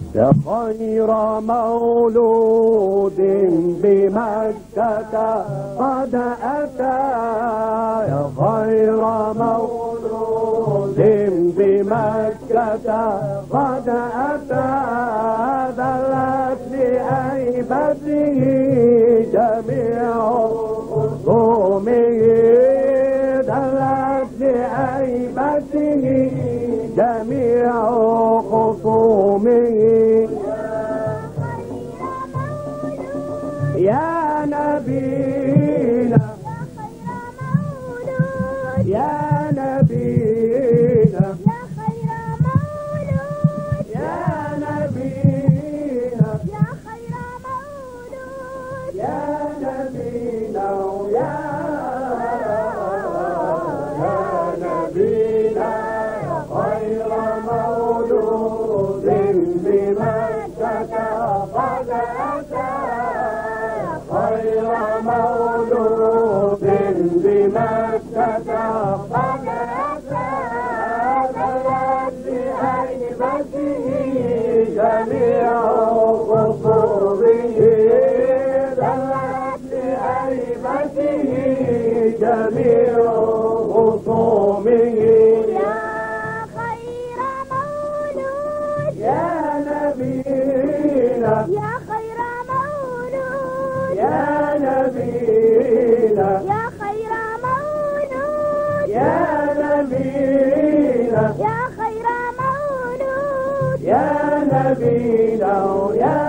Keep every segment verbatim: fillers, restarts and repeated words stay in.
يا خير مولود بمكة قد أتى، يا خير مولود بمكة قد أتى، دلت لهيبته جميع خصومه، دلت لهيبته جميع خصومه. يا نبينا يا نبينا يا نبينا يا نبينا يا نبينا خير مولود بمكة قد أتى، خير مولود بمكة قد أتى، دلت لهيبته جميع خصومه، دلت لهيبته جميع خصومه. يا خير مولود يا نبينا يا خير مولود يا نبينا يا خير مولود يا نبينا يا خير مولود يا نبينا يا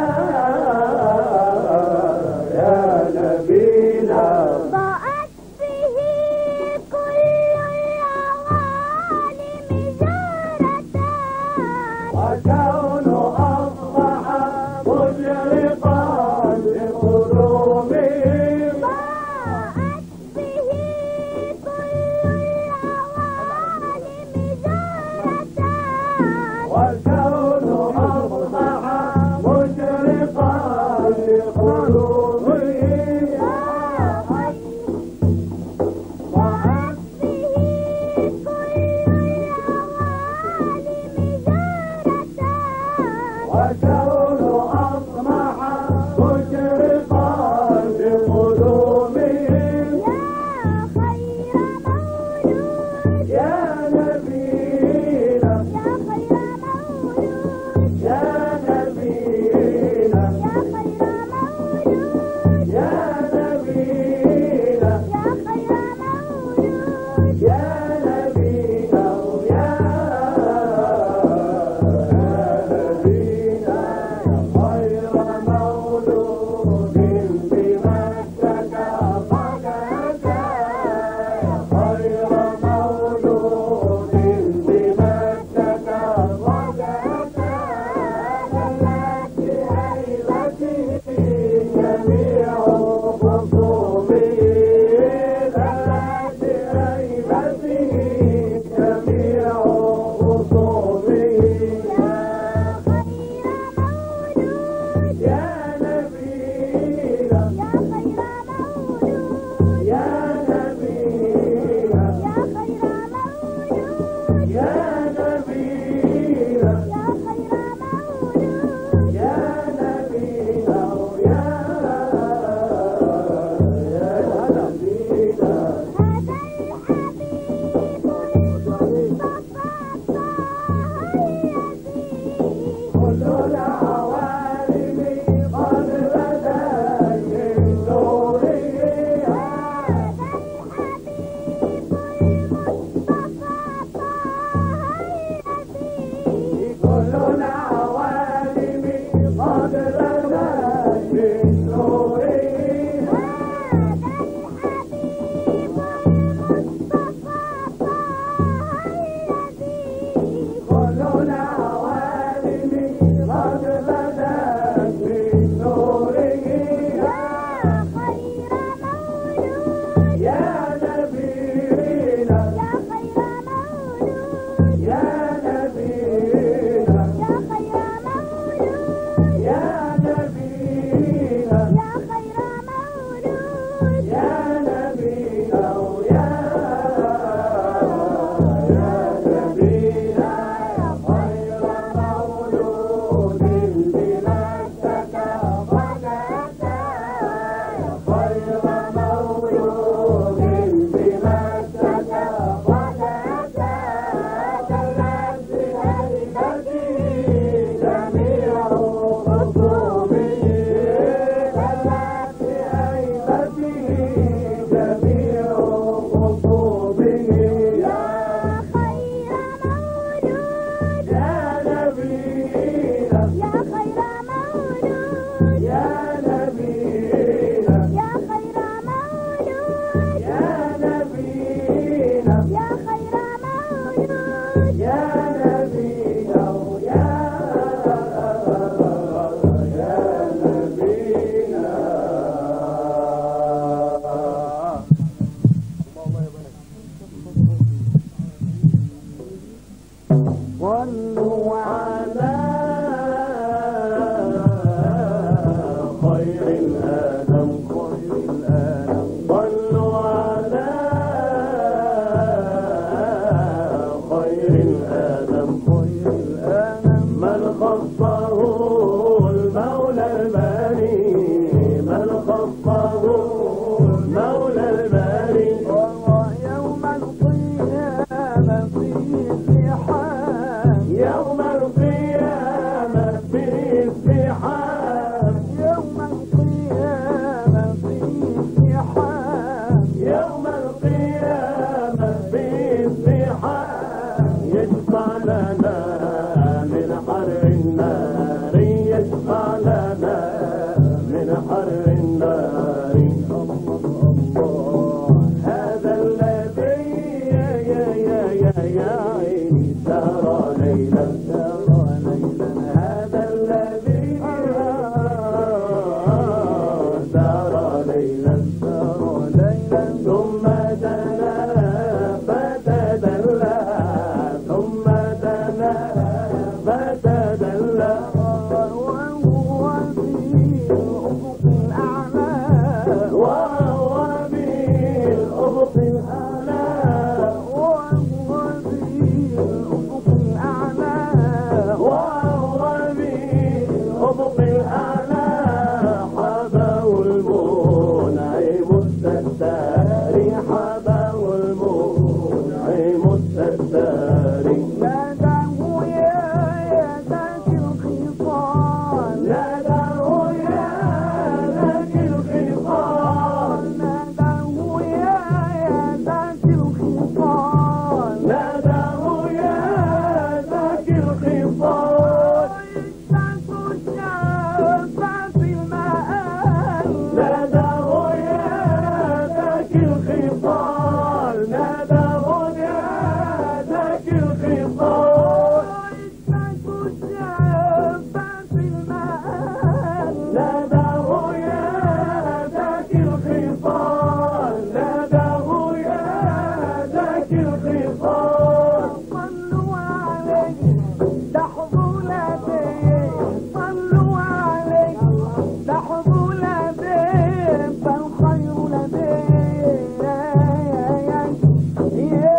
يا نبينا ضاءت به كل العوالم زهرة، وكون أصبح مشرقا لقلوبهم، ضاءت به كل العوالم زهرة، والكون أصبح مشرقا لقلوبهم. ضاءت به كل العوالم زهرة، والكون أصبح مشرقا لقلوبهم. يا خير مولود يا نبينا يا خير مولود يا نبينا يا خير مولود يا نبينا يا خير مولود يا نبينا يا نبينا خير مولود بمكة قد أتى، خير مولود بمكة قد أتى، دلت لهيبته جميع خصومه، دلت لهيبته جميع خصومه. يا خير مولود يا نبينا يا خير مولود يا نبينا يا خير مولود يا نبينا يا كل العوالم قد من خصه المولى الباري من خصه المولى الباري يوم القيامة في ازدحام يوم القيامة في ازدحام يوم القيامة في ازدحام يوم القيامة في ازدحام يشفع لنا من حر النار يشفع لنا من حر النار هذا الذي يا يا يا يا يا عيني سهر ليلا سهر ليلا هذا الذي سهر ليلا سهر ليلا ثم دنا فتدلى ثم دنا فتدلى وهو في الأفق الأعلى وهو بالأفق الأعلى وهو في الأفق الأعلى وهو بالأفق الأعلى حبه المنعم الستار حبه المنعم الستار ناداه يا يا ذاك الخصال ناداه يا ذاك الخصال ناداه يا يا ذاك الخصال ناداه يا ذاك الخصال اشتاق الشافع في المآل ناداه يا ذاك الخصال ناداه يا ذاك الخصال اشتاق الشافع في المآل ناداه يا ذاك الخصال ناداه يا ذاك الخصال صلوا عليه تحظوا لديه صلوا عليه تحظوا لديه فالخير لديه يا يا يا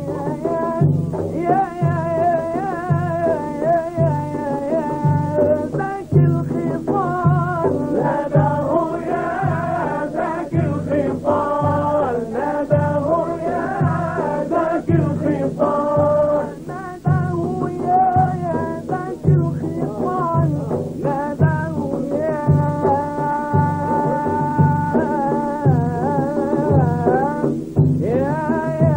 يا يا يا يا ذاك الخصال ناداه يا ذاك الخصال ناداه يا ذاك الخصال ناداه يا يا ذاك الخصال ناداه يا يا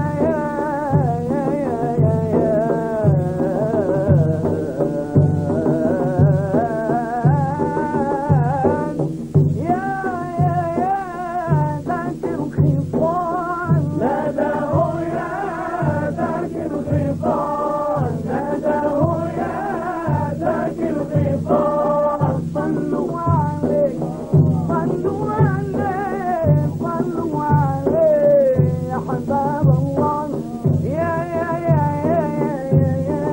ناداه يا ذاك الخصال ناداه يا ذاك الخصال صلوا عليه صلوا عليه صلوا عليه يا حباب الله يا يا يا يا يا يا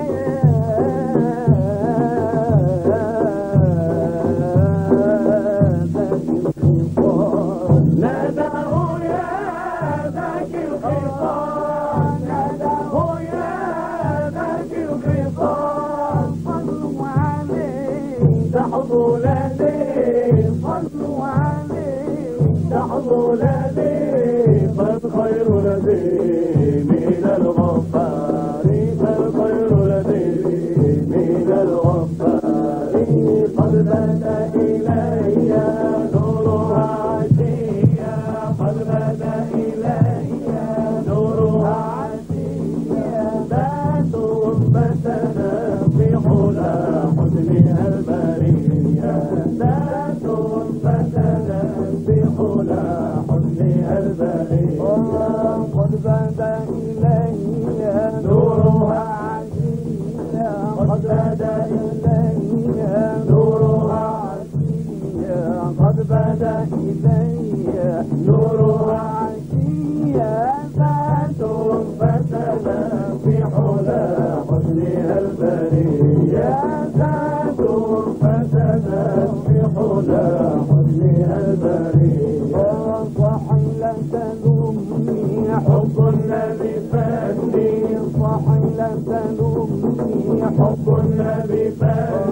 ناداه يا ذاك الخصال ناداه يا ذاك الخصال صلوا عليه تحظوا لديه صلوا عليه تحظوا لديه فالخير لديه من الغفار فالخير لديه من الغفار قد بدا إلي نورها عشيا قد بدا إلي نورها عشيا ذات غربتنا في حلى حسنها البرية ذات غربتنا في حلى حسنها البرية قد بدا إلي نورها عشيا قد بدا إلي نورها قد بدا إلي نورها عشيا ذات غربتنا في حلى حسنها البرية ذات غربتنا في حلى حسنها البرية صحي لا تلومني حب النبي فاني صحي لا تلومني حب النبي فاني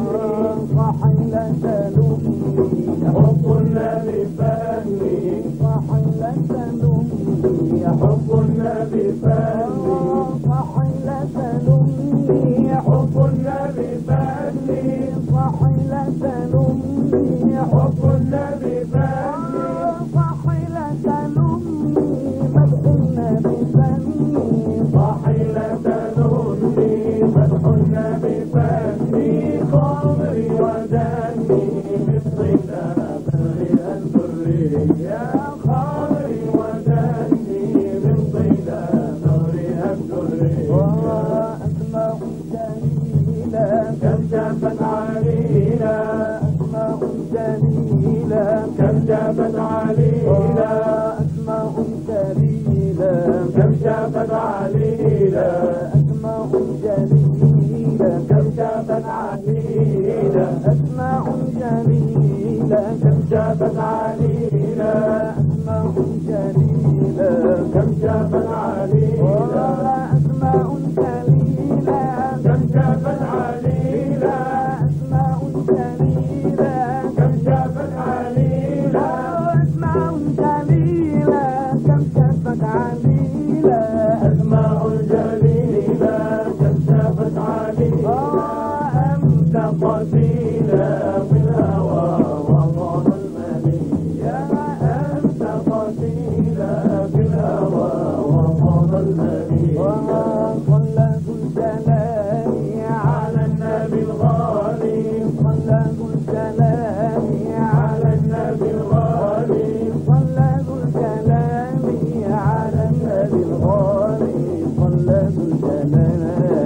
حب النبي فني فحيلة لأمي مدح النبي فني فحيلة لأمي مدح النبي فني خمري ودمي مثلنا بريء الذرية خمري ودمي مثلنا بريء الذرية وأسماء جميلة كم جابت علينا أسماء جميلة كم جابت علينا أسماء جميلة كم جابت علينا أسماء جميلة كم جابت علينا أسماء جميلة كم جابت علينا أسماء جميلة كم جابت علينا أسماء جميلة كم جابت علينا أسماء جميلة كم جابت علينا أسماء جميلة كم شافت عليلة أسماء جليلة كم جابت علينا أنت قتيلة بالهوى وطال المنية أنت قتيلة بالهوى وطال المنية صلى ذو الجلال على النبي الغالي صلى ذو الجلال على النبي الغالي صلى ذو الجلال على النبي الغالي صلى ذو الجلال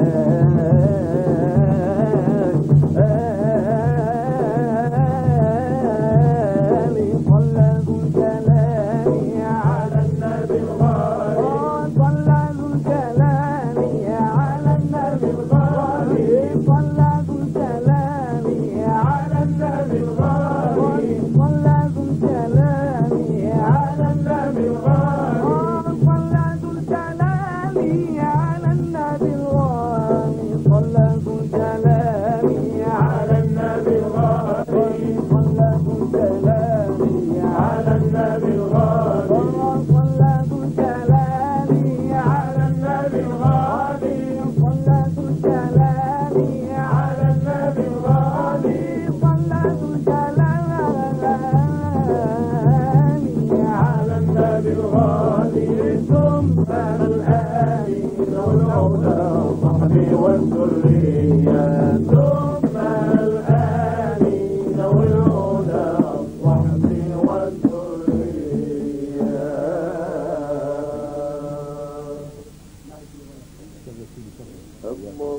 صلى ذو الجلال على النبي الغالي صلى ذو الجلال على النبي الغالي صلى ذو الجلال على النبي الغالي صلى ذو الجلال على النبي الغالي صلى ذو الجلال على النبي الغالي صلى ذو الجلال على النبي الغالي صلى ذو الجلال على النبي الغالي صلى ذو الجلال على النبي الغالي صلى ذو الجلال على النبي الغالي صلى ذو الجلال على النبي الغالي ثم الآل والأولى صحبي والذرية ثم الآل والأولى صحبي والذرية الله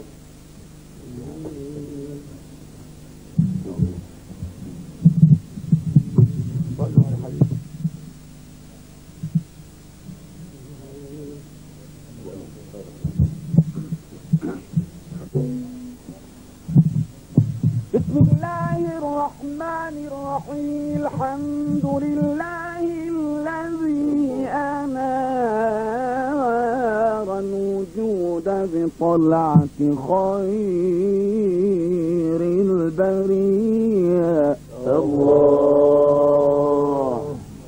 بسم الله الرحمن الرحيم الحمد لله الذي أنار الوجود بطلعة خير البرية الله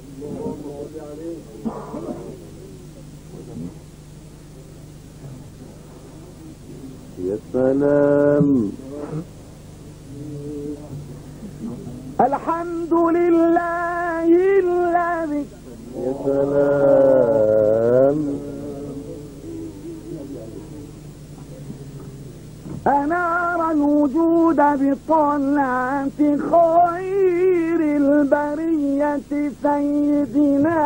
يا سلام الحمد لله الذي يا سلام أنار الوجود بطلعة خير البرية سيدنا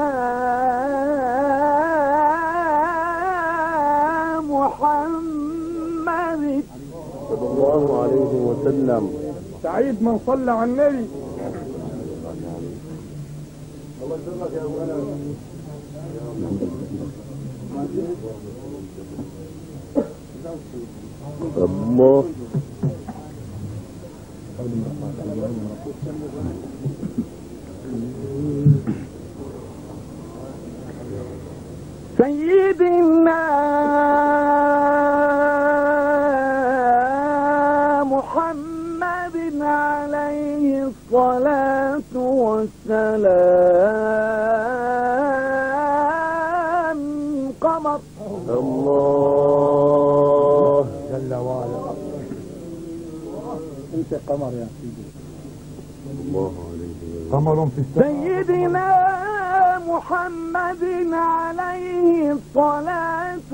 محمد صلى الله عليه وسلم سعيد من صلى على النبي. الله يسلمك يا ابو انا الله سيدنا محمد عليه الصلاة والسلام قمر الله جل وعلا. انت قمر يا سيدي. قمر في السماء. سيدنا محمد عليه الصلاة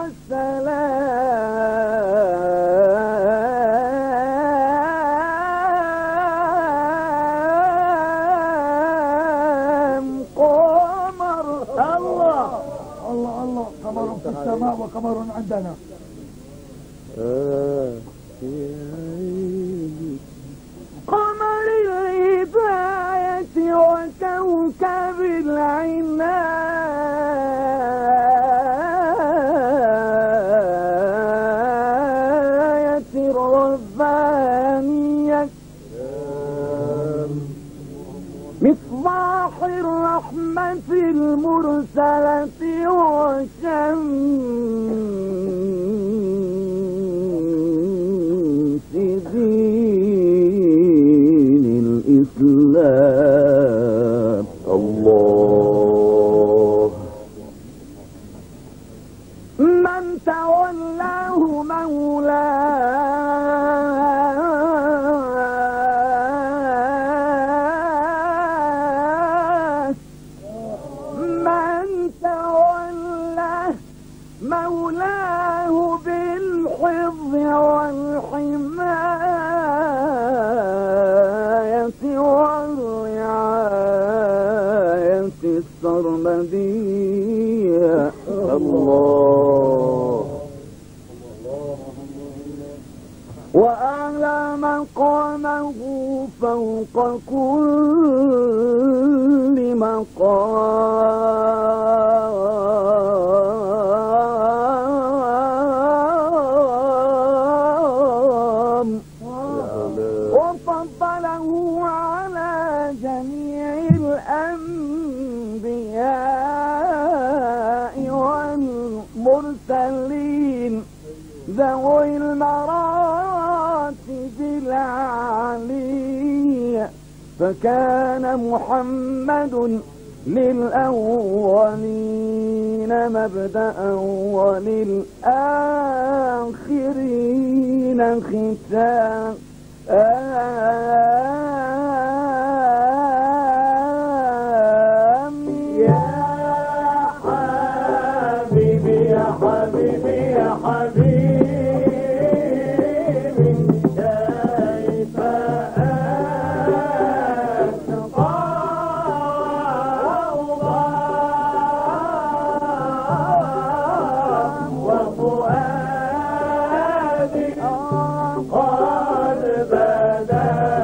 والسلام قمر. الله الله الله، قمر في السماء وقمر عندنا. قمر الهداية وكوكب العناية الربانية مصباح الرحمة المرسلة وشمس دين الإسلام. الله من تولاه مولاه من تولاه مولاه بالحفظ والحماية والرعاية السرمدية. الله وأعلى مقامه فوق كل مقام وفضله على جميع الأنبياء والمرسلين ذوي المراتب العالية. فكان محمد للأولين مبدأ وللآخرين ختام. يا حبيبي يا حبيبي يا حبيبي كيف أتقى وفؤادي قد بدا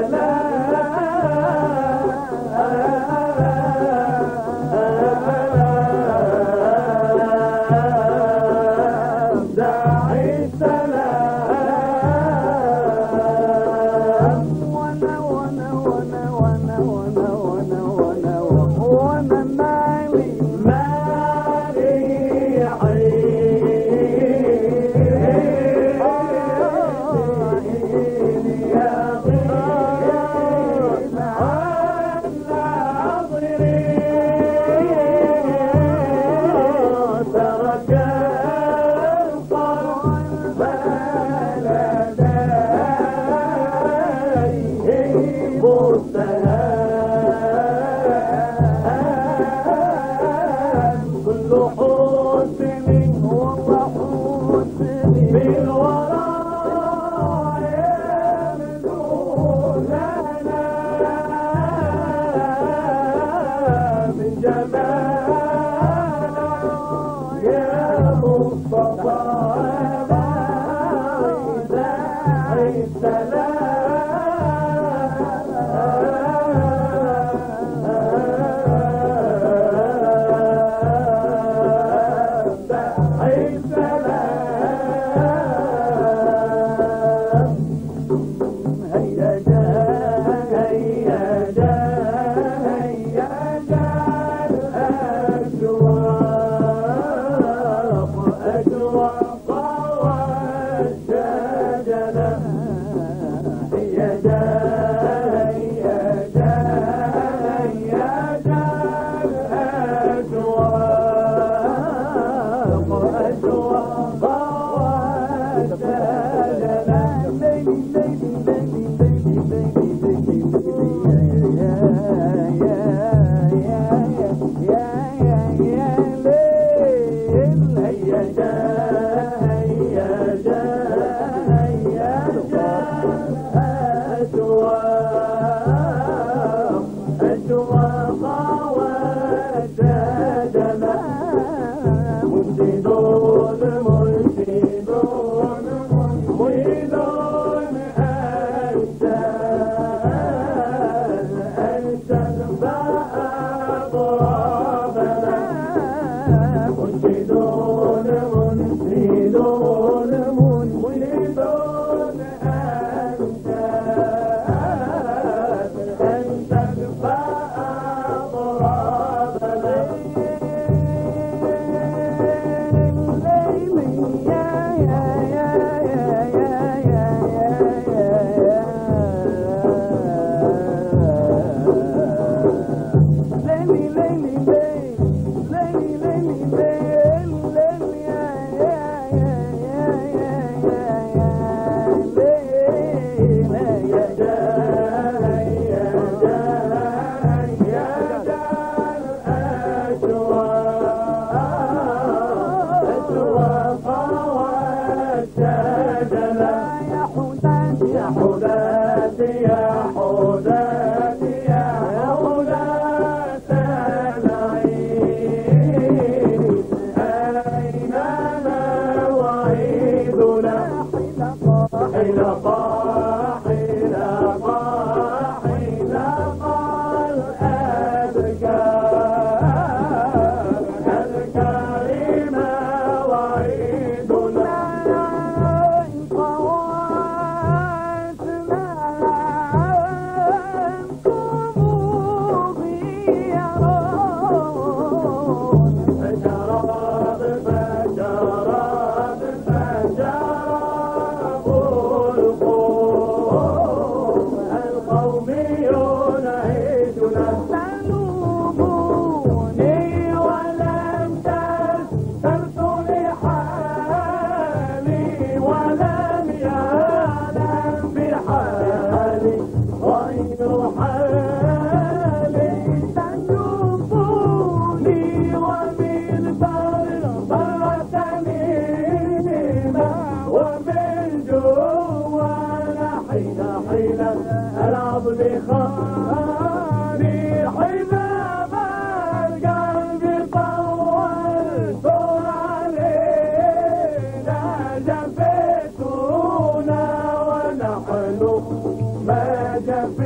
ما جفت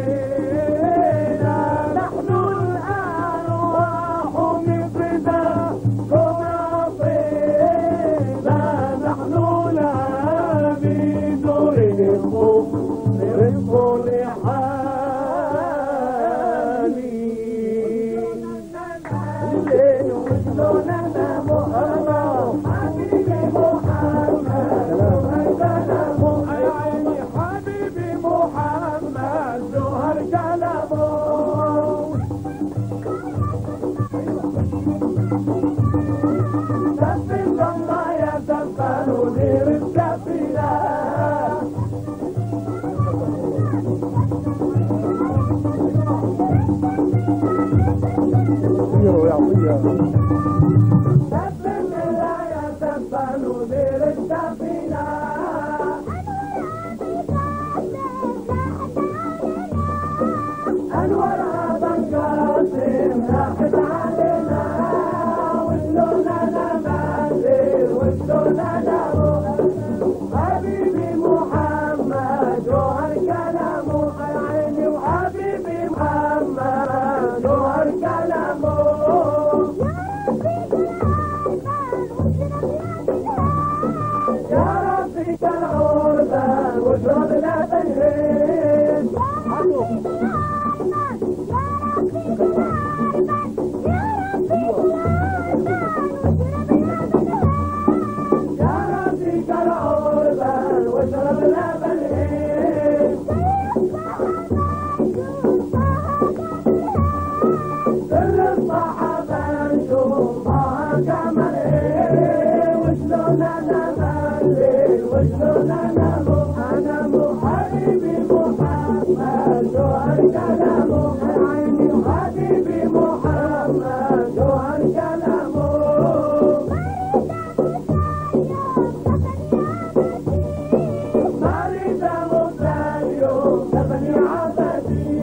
عصينا نحن الأرواح من فداكم عصينا نحن العبيد رق رق لحالي الليل وجدنا محمد حبيبي محمد يا عيني حبيبي محمد جوهر كلامه سفن الله يا سفن ودير السفينة سفن الله يا سفن ودير السفينة أنورها بنقاسم راحت علينا وشلونا نمازل وشلونا نموت حبيبي محمد جوهر كلامه يا عيني وحبيبي محمد جوهر كلامه يا ربي كالعربان واشرب لا تنهيد يا ربي كالعربان واشرب لا تنهيد سر الصحابة نشوفها كمان ايه وشلون انا مالي وشلون انا مو انا مو حبيبي محمد جوهر كلامه يا عيني وحبيبي محمد جوهر كلامه مريض مبتلي تبني عبدي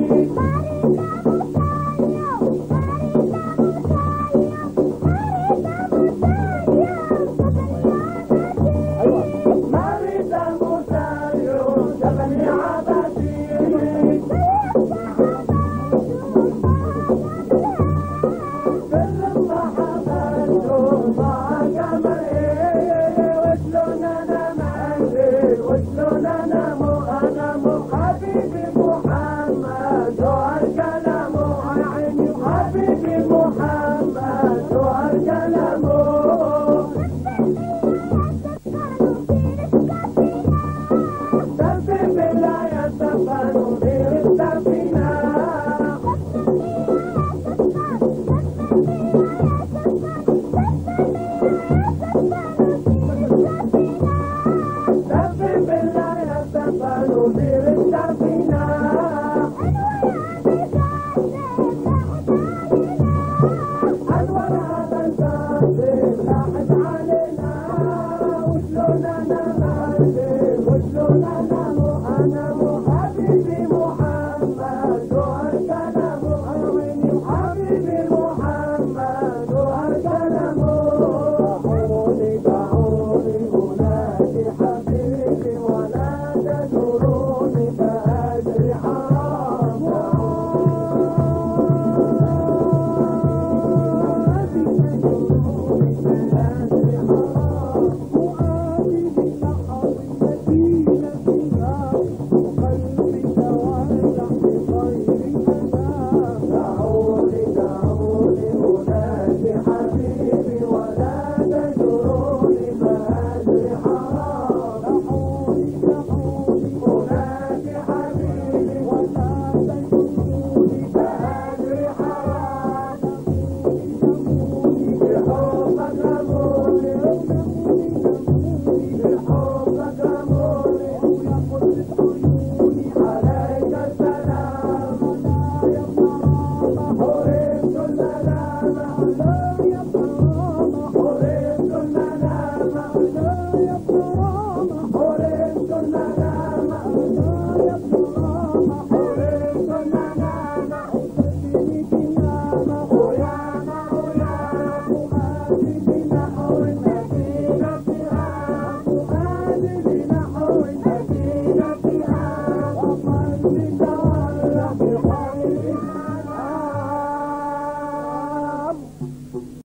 مريض مبتلي تبني عبدي كل الصحابة نشوفها كمان ايه وشلون انا مالي وشلون انا مو انا مو حبيبي محمد جوهر كلامه يا عيني وحبيبي محمد جوهر كلامه سفن بالله يا سفن ودير السفينة سفن بالله يا سفن ودير السفينة أنورها بنقاسم راحت علينا وشلون أنا مالي وشلون أنا مو أنا مو حبيبي محمد جوهر كلامه يا عيني وحبيبي محمد جوهر كلامه دعوني دعوني أنادي حبيبي ولا تزوروني فأجري حرام وقلبي تولع بخير